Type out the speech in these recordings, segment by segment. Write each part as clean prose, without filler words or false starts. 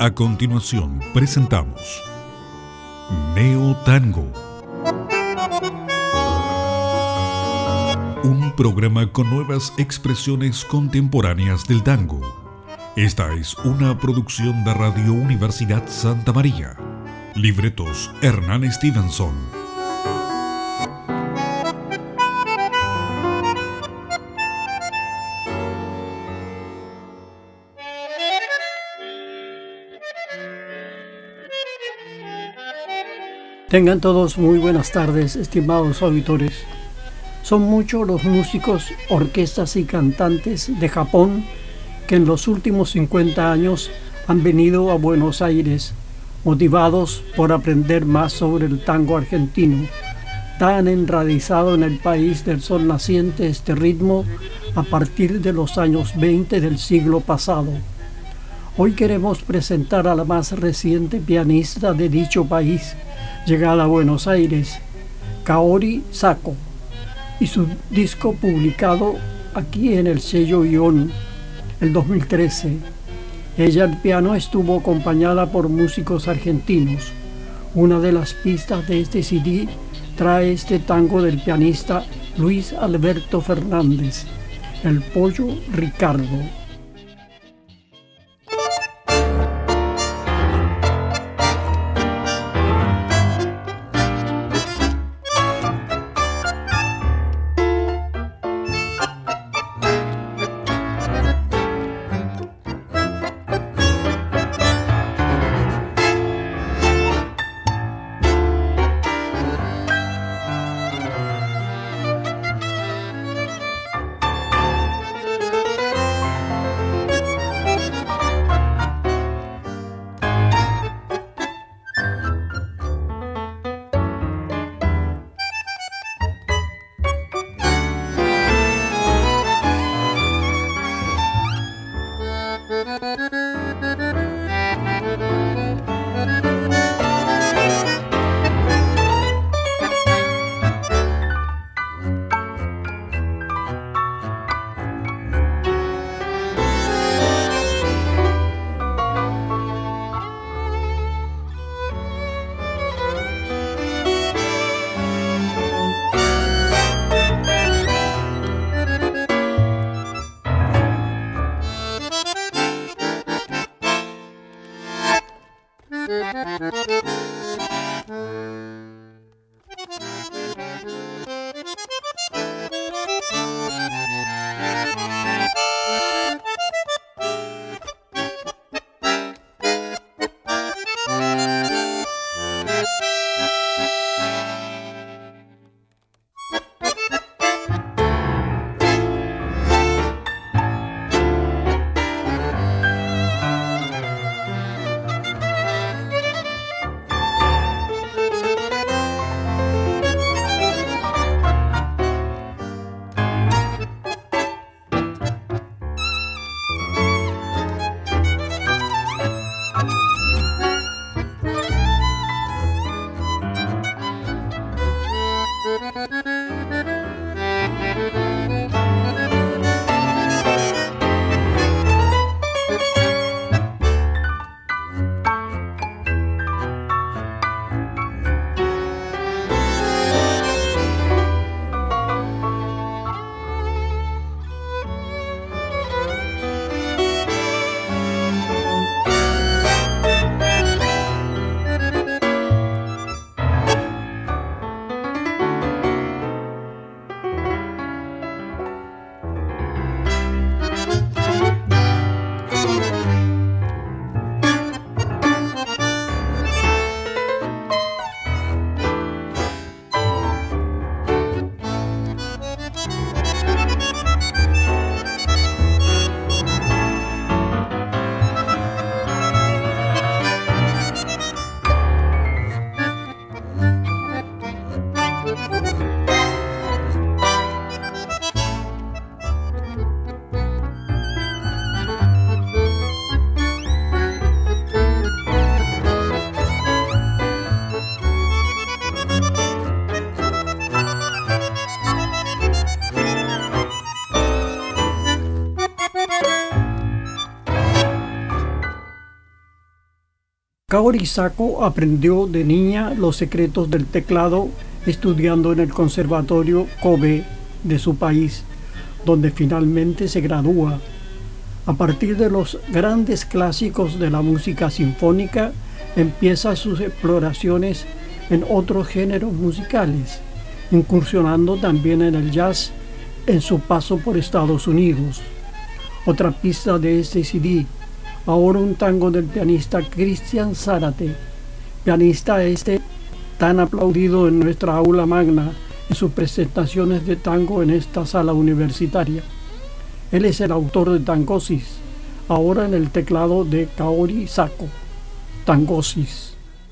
A continuación presentamos Neo Tango, un programa con nuevas expresiones contemporáneas del tango. Esta es una producción de Radio Universidad Santa María. Libretos Hernán Stevenson. Tengan todos muy buenas tardes, estimados auditores. Son muchos los músicos, orquestas y cantantes de Japón que en los últimos 50 años han venido a Buenos Aires, motivados por aprender más sobre el tango argentino, tan enraizado en el país del sol naciente este ritmo a partir de los años 20 del siglo pasado. Hoy queremos presentar a la más reciente pianista de dicho país, llegada a Buenos Aires, Kaori Sako, y su disco publicado aquí en el sello Ion, el 2013. Ella al piano estuvo acompañada por músicos argentinos. Una de las pistas de este CD trae este tango del pianista Luis Alberto Fernández, El Pollo Ricardo. Kaori Sako aprendió de niña los secretos del teclado estudiando en el Conservatorio Kobe de su país, donde finalmente se gradúa. A partir de los grandes clásicos de la música sinfónica, empieza sus exploraciones en otros géneros musicales, incursionando también en el jazz en su paso por Estados Unidos. Otra pista de este CD, ahora un tango del pianista Cristian Zárate, pianista tan aplaudido en nuestra aula magna en sus presentaciones de tango en esta sala universitaria. Él es el autor de Tangosis, ahora en el teclado de Kaori Sako. Tangosis.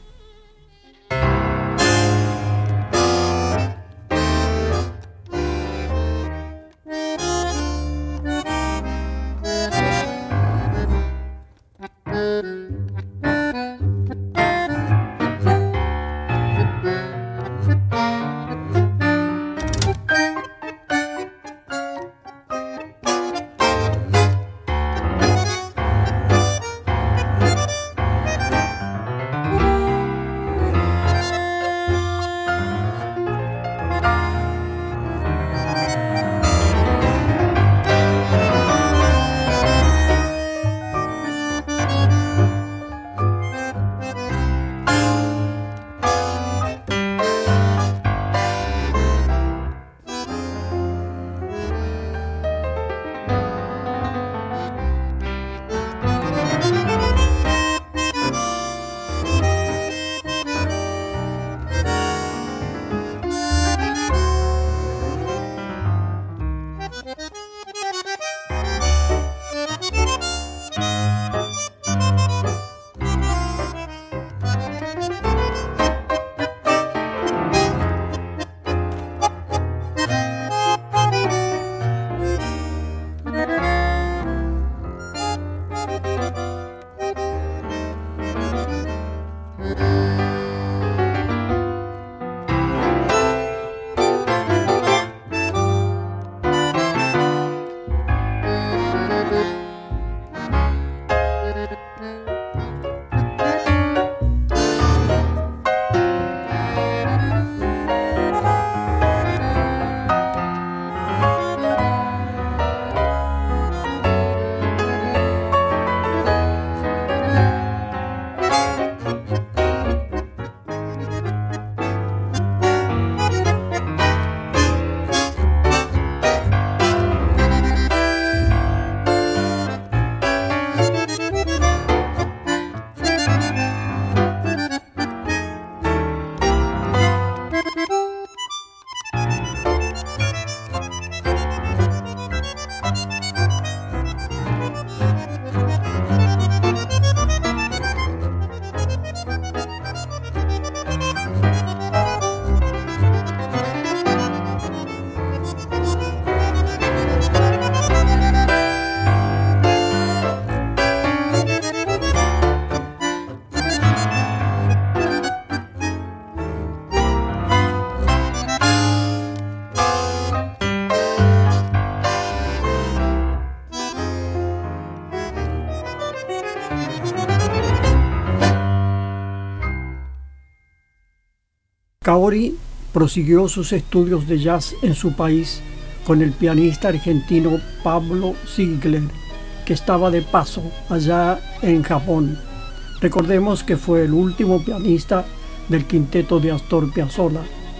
Kaori prosiguió sus estudios de jazz en su país con el pianista argentino Pablo Ziegler, que estaba de paso allá en Japón. Recordemos que fue el último pianista del quinteto de Astor Piazzolla.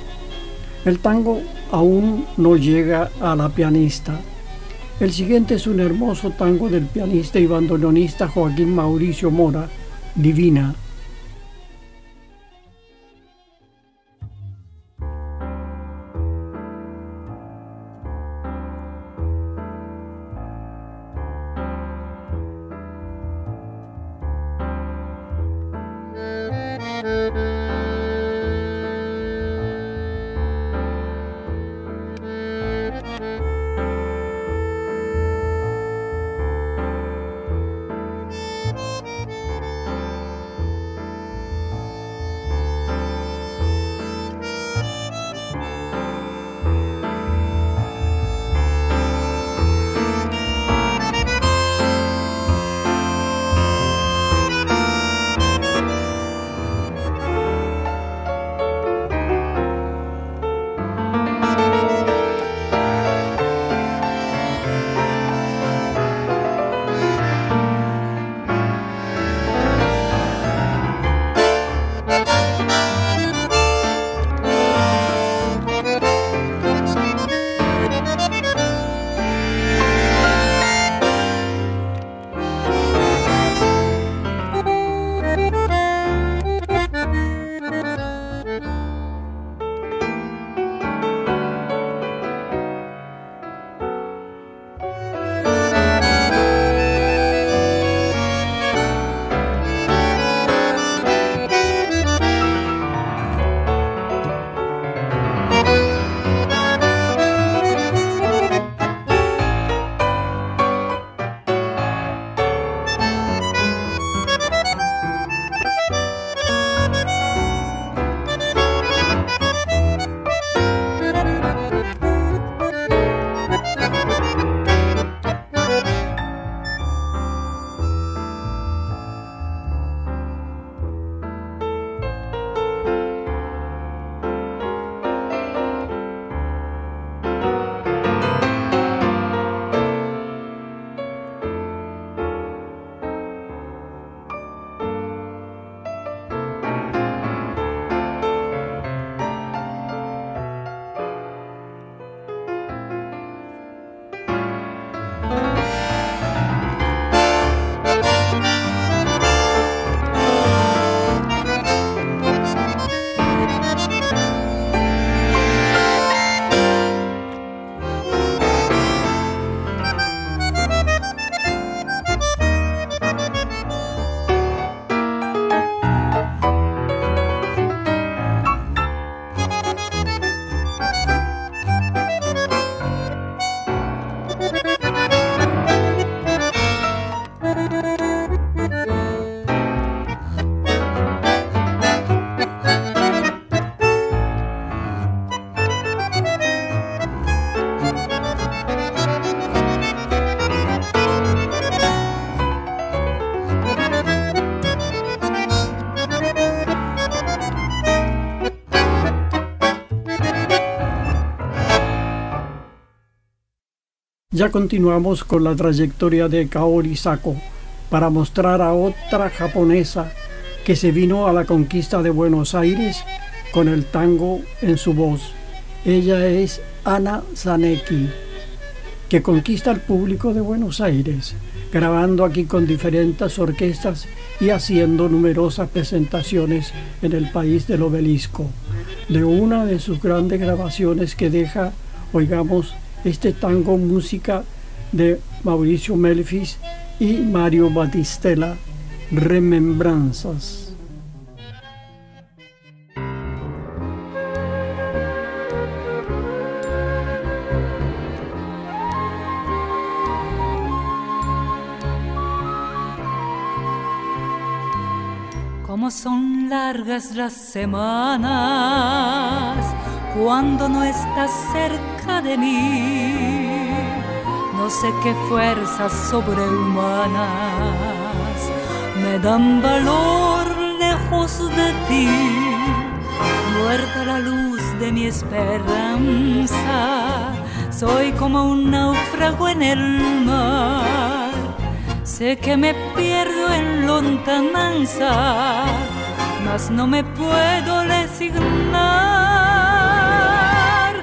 El tango aún no llega a la pianista. El siguiente es un hermoso tango del pianista y bandoneonista Joaquín Mauricio Mora, Divina. Ya continuamos con la trayectoria de Kaori Sako para mostrar a otra japonesa que se vino a la conquista de Buenos Aires con el tango en su voz. Ella es Ana Zanecchi, que conquista al público de Buenos Aires, grabando aquí con diferentes orquestas y haciendo numerosas presentaciones en el país del Obelisco. De una de sus grandes grabaciones que deja, oigamos este tango música de Mauricio Melfis y Mario Battistella, Remembranzas. Como son largas las semanas cuando no estás cerca de mí. No sé qué fuerzas sobrehumanas me dan valor lejos de ti. Muerta la luz de mi esperanza, soy como un náufrago en el mar. Sé que me pierdo en lontananza, mas no me puedo resignar.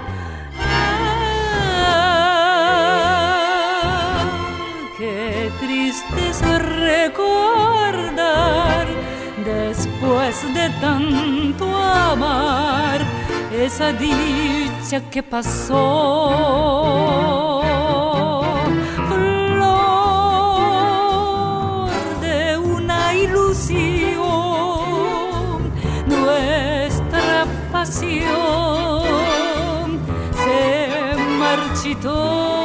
Qué triste es recordar, después de tanto amar, esa dicha que pasó. Nuestra pasión se marchitó.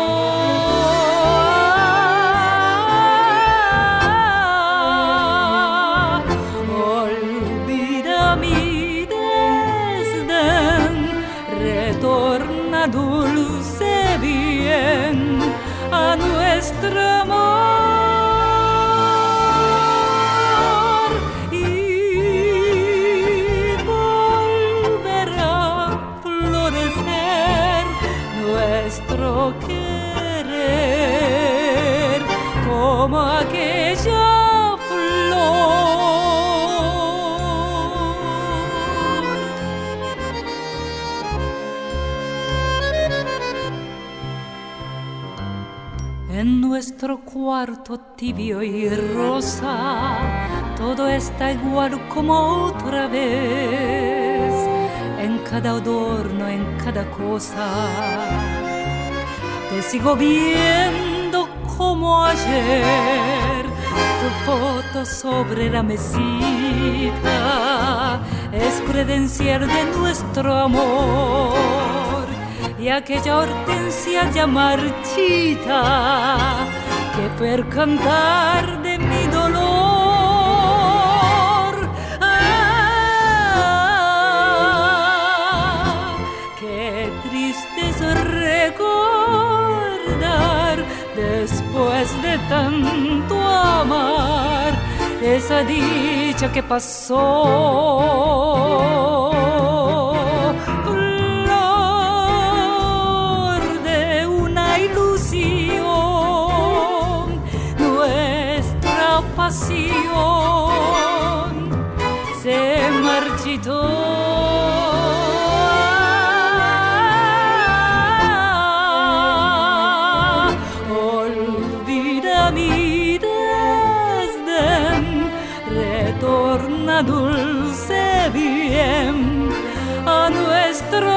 Olvida mi desdén, retorna dulce bien a nuestro amor. Querer como aquella flor. En nuestro cuarto tibio y rosa, todo está igual como otra vez, en cada adorno, en cada cosa. Te sigo viendo como ayer, tu foto sobre la mesita es credencial de nuestro amor. Y aquella hortensia ya marchita que fue el cantar de mi dolor. Qué triste es recordar, después de tanto amar, esa dicha que pasó. Flor de una ilusión, nuestra pasión se marchitó. Retorna dulce bien a nuestro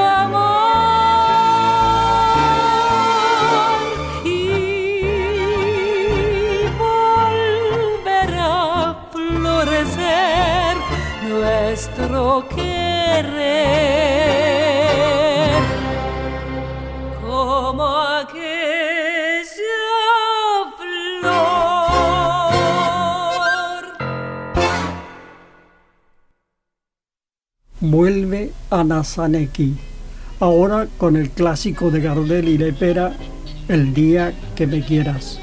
amor y volverá a florecer nuestro querer como aquella flor. Vuelve Ana Zanecchi, ahora con el clásico de Gardel y Lepera, El día que me quieras.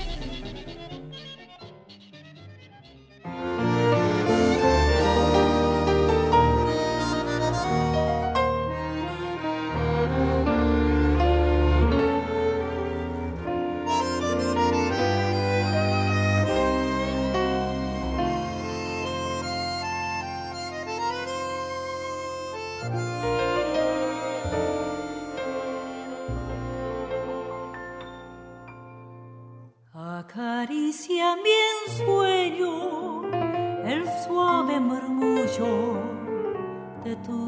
Acaricia mi ensueño el suave murmullo de tu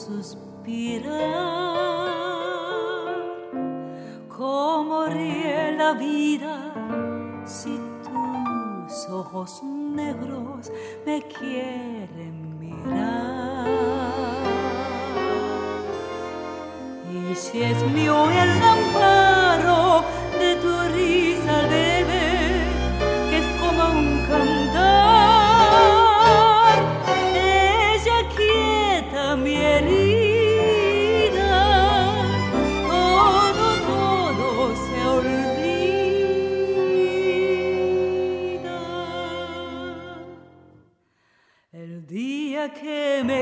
suspirar. Cómo ríe la vida si tus ojos negros me quieren mirar. Y si es mío el amparo de tu risa leve, que es como un cantar, ella quieta mi herida, todo se olvida. El día que me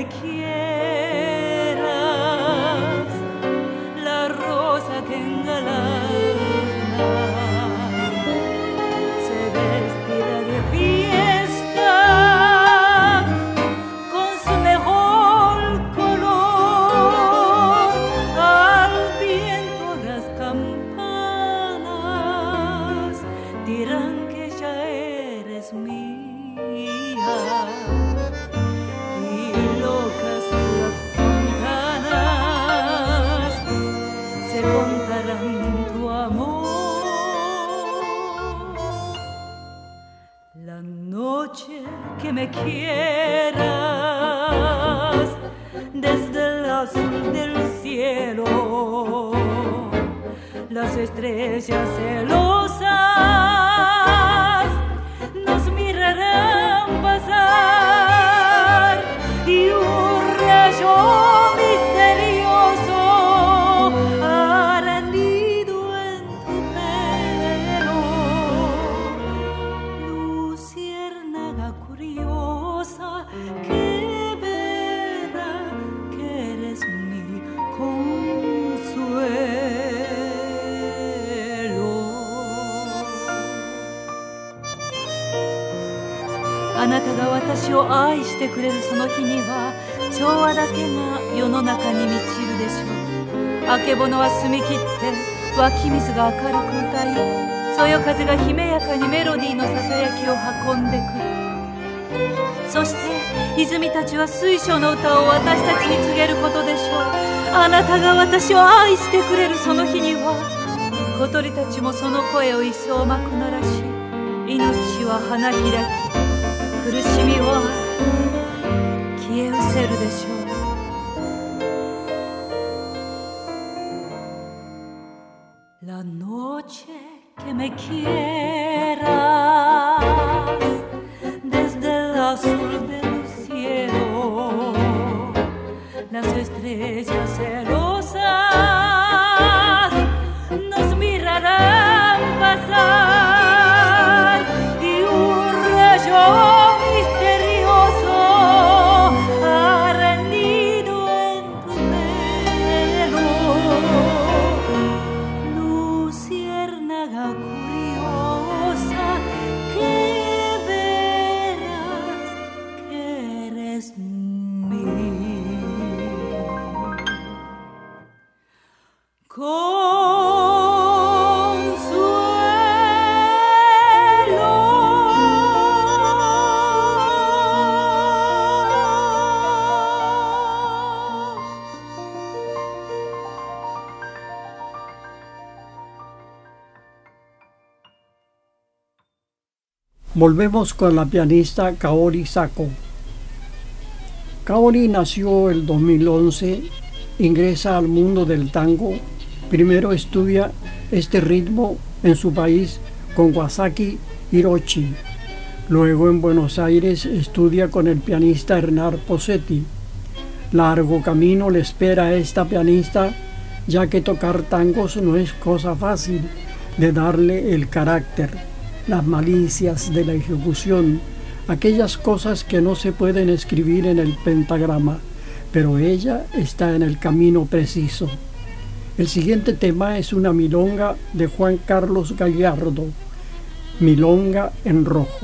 quieras, la rosa que engalana se vestirá de fiesta con su mejor color. Al viento las campanas dirán que ya eres mía, y locas las fontanas se contarán tu amor. La noche que me quieras, desde el azul del cielo, las estrellas celosas nos mirarán pasar, y un rayo misterioso hará nido en tu pelo. Luciérnaga curiosa que verá que eres mi consuelo. あなたが私を愛してくれるその日には、調和だけが世の中に満ちるでしょう。あけぼのは澄み切って湧き水が明るく歌い、そよ風がひめやかにメロディーのささやきを運んでくる。そして泉たちは水晶の歌を私たちに告げることでしょう。あなたが私を愛してくれるその日には、小鳥たちもその声を一層まくならし、命は花開き、苦しみは消え失せるでしょう。La noche que me quieras, desde el azul del cielo, las estrellas celosas nos mirarán pasar, y un rayo Volvemos con la pianista Kaori Sako. Kaori nació el 2011, ingresa al mundo del tango. Primero estudia este ritmo en su país con Wasaki Hiroshi. Luego en Buenos Aires estudia con el pianista Hernán Posetti. Largo camino le espera a esta pianista, ya que tocar tangos no es cosa fácil de darle el carácter, las malicias de la ejecución, aquellas cosas que no se pueden escribir en el pentagrama, pero ella está en el camino preciso. El siguiente tema es una milonga de Juan Carlos Gallardo, Milonga en Rojo.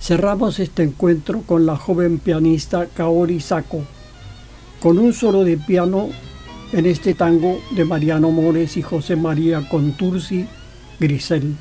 Cerramos este encuentro con la joven pianista Kaori Sako, con un solo de piano en este tango de Mariano Mores y José María Contursi, Grisel.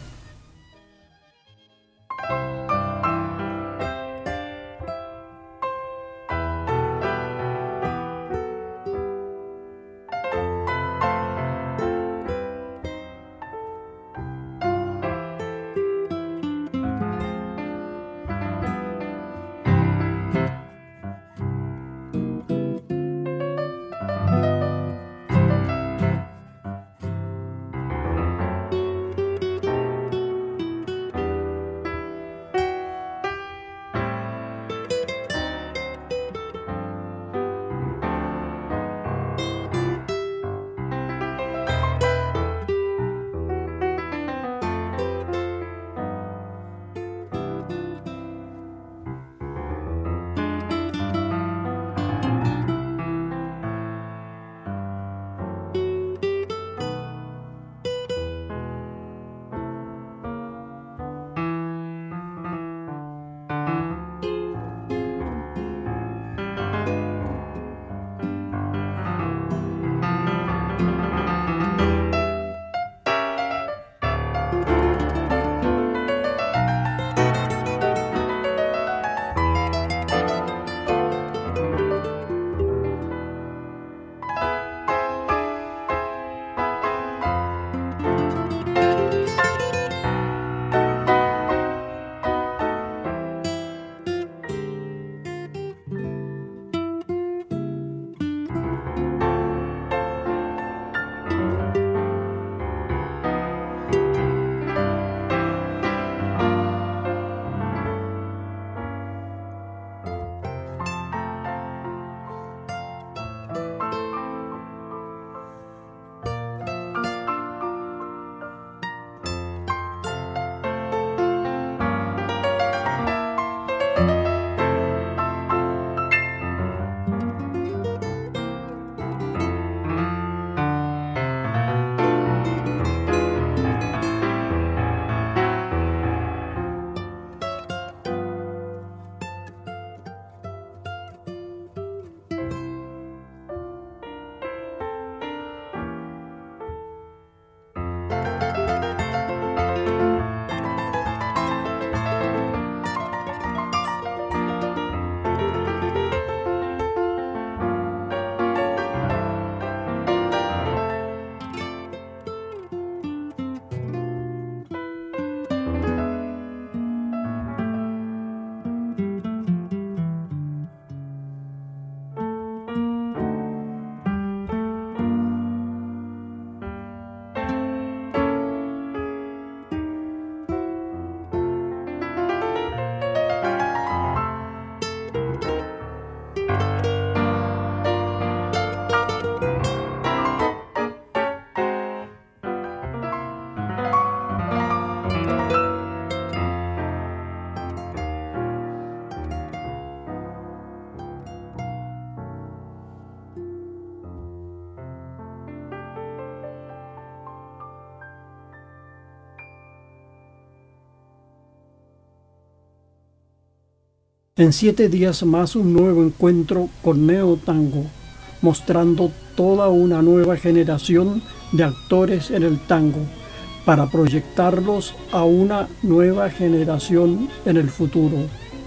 En 7 días más un nuevo encuentro con Neo Tango, mostrando toda una nueva generación de actores en el tango, para proyectarlos a una nueva generación en el futuro.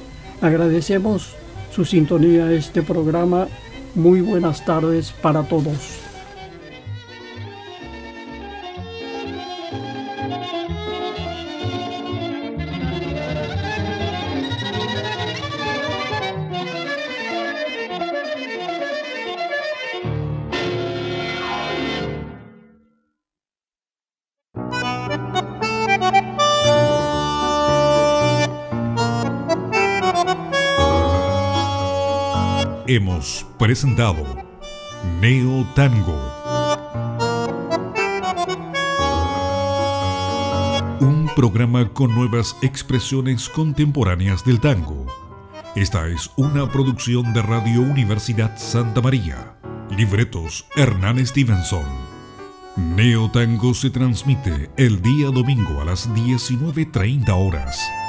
Agradecemos su sintonía a este programa. Muy buenas tardes para todos. Hemos presentado Neo Tango, un programa con nuevas expresiones contemporáneas del tango. Esta es una producción de Radio Universidad Santa María. Libretos Hernán Stevenson. Neo Tango se transmite el día domingo a las 19:30 horas.